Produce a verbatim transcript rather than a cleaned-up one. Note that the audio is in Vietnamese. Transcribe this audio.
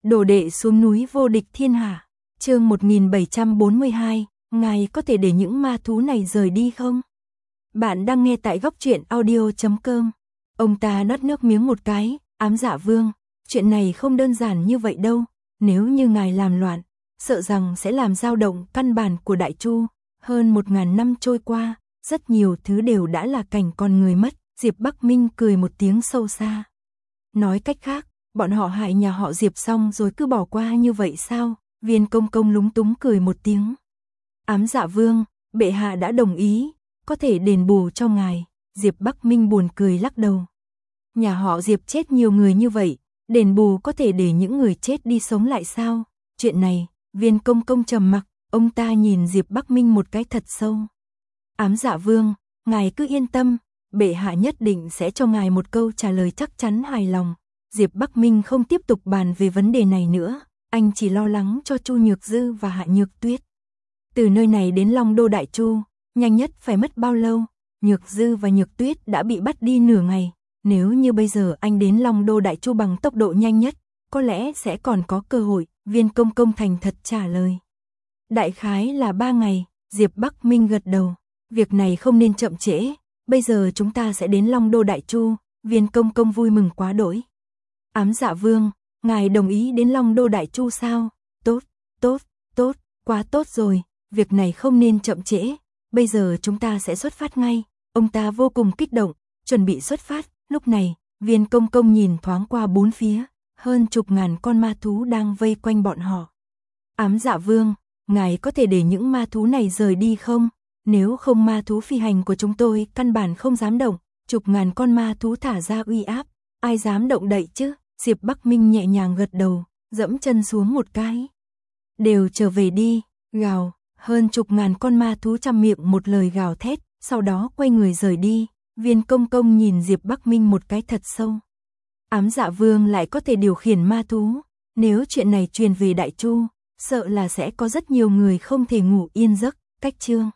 Đồ đệ xuống núi vô địch thiên hạ. Chương một nghìn bảy trăm bốn mươi hai, ngài có thể để những ma thú này rời đi không? Bạn đang nghe tại góc truyện audio chấm com. Ông ta nuốt nước miếng một cái, Ám Dạ Vương, chuyện này không đơn giản như vậy đâu, nếu như ngài làm loạn, sợ rằng sẽ làm dao động căn bản của Đại Chu. Hơn một ngàn năm trôi qua, rất nhiều thứ đều đã là cảnh con người mất. Diệp Bắc Minh cười một tiếng sâu xa. Nói cách khác, bọn họ hại nhà họ Diệp xong rồi cứ bỏ qua như vậy sao? Viên Công Công lúng túng cười một tiếng. Ám Dạ Vương, bệ hạ đã đồng ý, có thể đền bù cho ngài. Diệp Bắc Minh buồn cười lắc đầu. Nhà họ Diệp chết nhiều người như vậy, đền bù có thể để những người chết đi sống lại sao? Chuyện này, Viên Công Công trầm mặc, ông ta nhìn Diệp Bắc Minh một cái thật sâu. Ám Dạ Vương, ngài cứ yên tâm, bệ hạ nhất định sẽ cho ngài một câu trả lời chắc chắn hài lòng. Diệp Bắc Minh không tiếp tục bàn về vấn đề này nữa, anh chỉ lo lắng cho Chu Nhược Dư và Hạ Nhược Tuyết. Từ nơi này đến Long Đô Đại Chu, nhanh nhất phải mất bao lâu? Nhược Dư và Nhược Tuyết đã bị bắt đi nửa ngày, nếu như bây giờ anh đến Long Đô Đại Chu bằng tốc độ nhanh nhất, có lẽ sẽ còn có cơ hội. Viên Công Công thành thật trả lời. Đại khái là ba ngày, Diệp Bắc Minh gật đầu, việc này không nên chậm trễ, bây giờ chúng ta sẽ đến Long Đô Đại Chu. Viên Công Công vui mừng quá đỗi. Ám Dạ Vương, ngài đồng ý đến Long Đô Đại Chu sao? Tốt, tốt, tốt, quá tốt rồi, việc này không nên chậm trễ, bây giờ chúng ta sẽ xuất phát ngay. Ông ta vô cùng kích động, chuẩn bị xuất phát. Lúc này, Viên Công Công nhìn thoáng qua bốn phía, hơn chục ngàn con ma thú đang vây quanh bọn họ. Ám Dạ Vương, ngài có thể để những ma thú này rời đi không? Nếu không ma thú phi hành của chúng tôi căn bản không dám động, chục ngàn con ma thú thả ra uy áp, ai dám động đậy chứ? Diệp Bắc Minh nhẹ nhàng gật đầu, dẫm chân xuống một cái. Đều trở về đi, gào, hơn chục ngàn con ma thú trăm miệng một lời gào thét, sau đó quay người rời đi. Viên Công Công nhìn Diệp Bắc Minh một cái thật sâu. Ám Dạ Vương lại có thể điều khiển ma thú, nếu chuyện này truyền về Đại Chu, sợ là sẽ có rất nhiều người không thể ngủ yên giấc. Cách chương